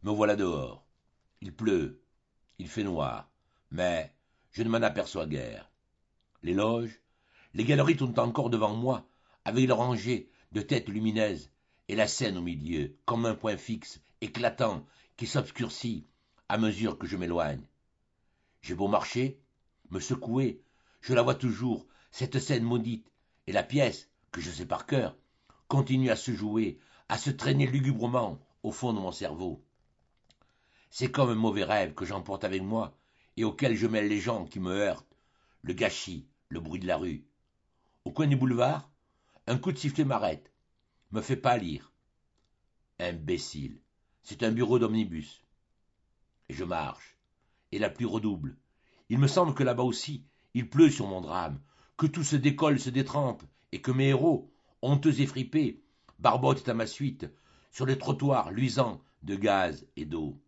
Me voilà dehors. Il pleut, il fait noir, mais je ne m'en aperçois guère. Les loges, les galeries tournent encore devant moi, avec leurs rangées de têtes lumineuses, et la scène au milieu, comme un point fixe, éclatant, qui s'obscurcit à mesure que je m'éloigne. J'ai beau marcher, me secouer, je la vois toujours, cette scène maudite, et la pièce, que je sais par cœur, continue à se jouer, à se traîner lugubrement au fond de mon cerveau. C'est comme un mauvais rêve que j'emporte avec moi, et auquel je mêle les gens qui me heurtent, le gâchis, le bruit de la rue. Au coin du boulevard, un coup de sifflet m'arrête, me fait pâlir. Imbécile, c'est un bureau d'omnibus. Et je marche, et la pluie redouble. Il me semble que là-bas aussi, il pleut sur mon drame, que tout se décolle, se détrempe, et que mes héros, honteux et fripés, barbotent à ma suite, sur les trottoirs luisants de gaz et d'eau.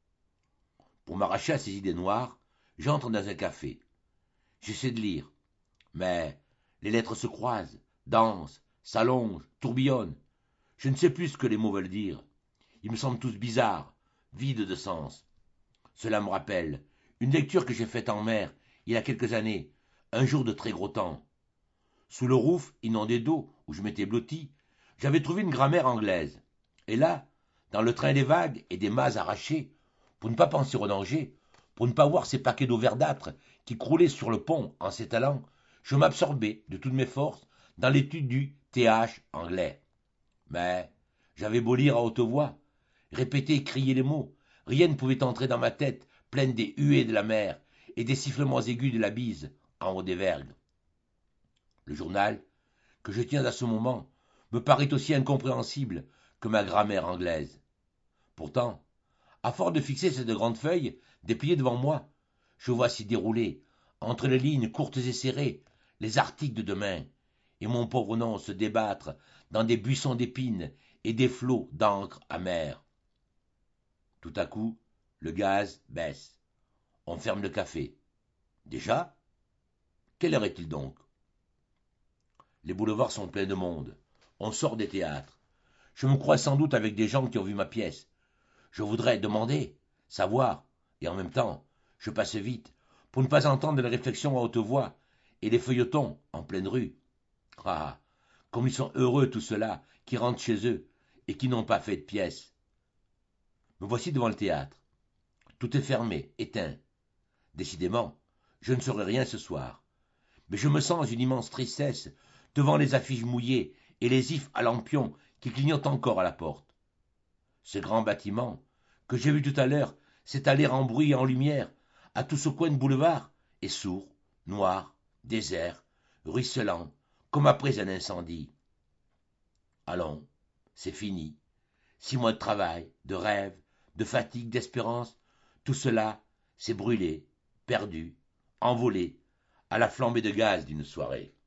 Pour m'arracher à ces idées noires, j'entre dans un café. J'essaie de lire, mais les lettres se croisent, dansent, s'allongent, tourbillonnent. Je ne sais plus ce que les mots veulent dire. Ils me semblent tous bizarres, vides de sens. Cela me rappelle une lecture que j'ai faite en mer il y a quelques années, un jour de très gros temps. Sous le rouf inondé d'eau où je m'étais blotti, j'avais trouvé une grammaire anglaise. Et là, dans le train des vagues et des mâts arrachés, pour ne pas penser au danger, pour ne pas voir ces paquets d'eau verdâtre qui croulaient sur le pont en s'étalant, je m'absorbais de toutes mes forces dans l'étude du TH anglais. Mais j'avais beau lire à haute voix, répéter et crier les mots, rien ne pouvait entrer dans ma tête pleine des huées de la mer et des sifflements aigus de la bise en haut des vergues. Le journal, que je tiens à ce moment, me paraît aussi incompréhensible que ma grammaire anglaise. Pourtant, à force de fixer cette grande feuille dépliée devant moi, je vois s'y dérouler, entre les lignes courtes et serrées, les articles de demain, et mon pauvre nom se débattre dans des buissons d'épines et des flots d'encre amère. Tout à coup, le gaz baisse. On ferme le café. Déjà? Quelle heure est-il donc? Les boulevards sont pleins de monde. On sort des théâtres. Je me crois sans doute avec des gens qui ont vu ma pièce. Je voudrais demander, savoir, et en même temps, je passe vite, pour ne pas entendre les réflexions à haute voix et les feuilletons en pleine rue. Ah, comme ils sont heureux tous ceux-là qui rentrent chez eux et qui n'ont pas fait de pièce. Me voici devant le théâtre. Tout est fermé, éteint. Décidément, je ne saurai rien ce soir. Mais je me sens une immense tristesse devant les affiches mouillées et les ifs à lampions qui clignotent encore à la porte. Ce grand bâtiment, que j'ai vu tout à l'heure s'étaler en bruit et en lumière, à tout ce coin de boulevard, est sourd, noir, désert, ruisselant, comme après un incendie. Allons, c'est fini. 6 mois de travail, de rêve, de fatigue, d'espérance, tout cela s'est brûlé, perdu, envolé, à la flambée de gaz d'une soirée.